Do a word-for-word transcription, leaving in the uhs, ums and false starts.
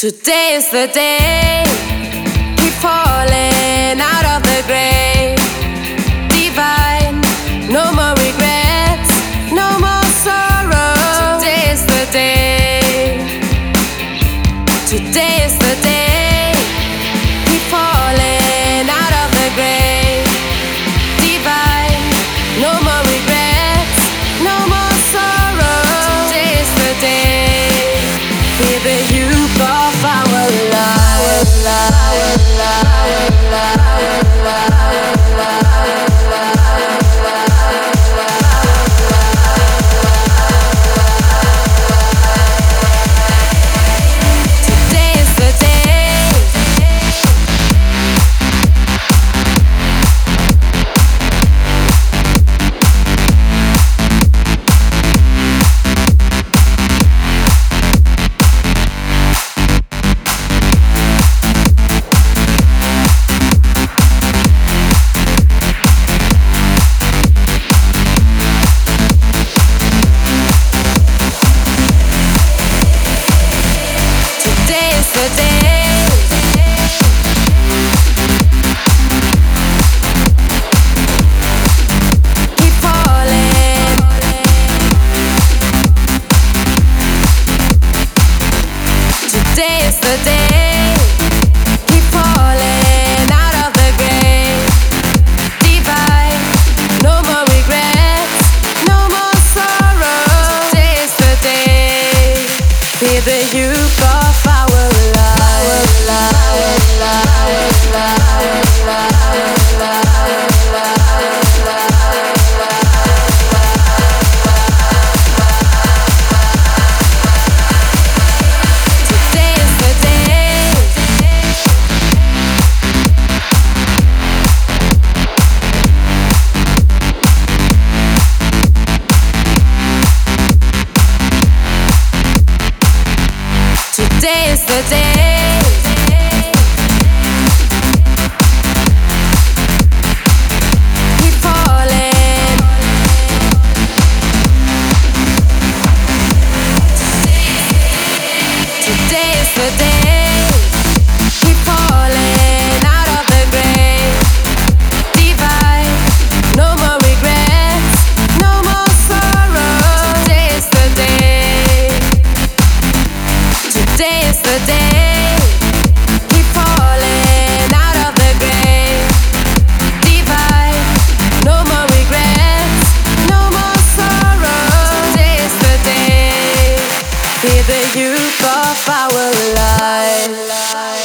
Today is the day, keep falling out of the grave. Divine, no more regrets, no more sorrow. Today is the day, today is the day, keep falling out of the grave. Divine, no more regrets, no more sorrow. Today is the day, hear the youth of our lives. Today is the day, today is the day, keep falling. Today is the day, keep falling out of the grave. Divine, no more regrets, no more sorrow. Today is the day, hear the youth of our Today is the day, today is the day, keep falling. Today is the day, keep falling out of the grave. Divine, no more regrets, no more sorrow. Today is the day, today is the day, keep falling out of the grave. Divine, no more regrets, no more sorrow. Today is the day, hear the youth of our lives.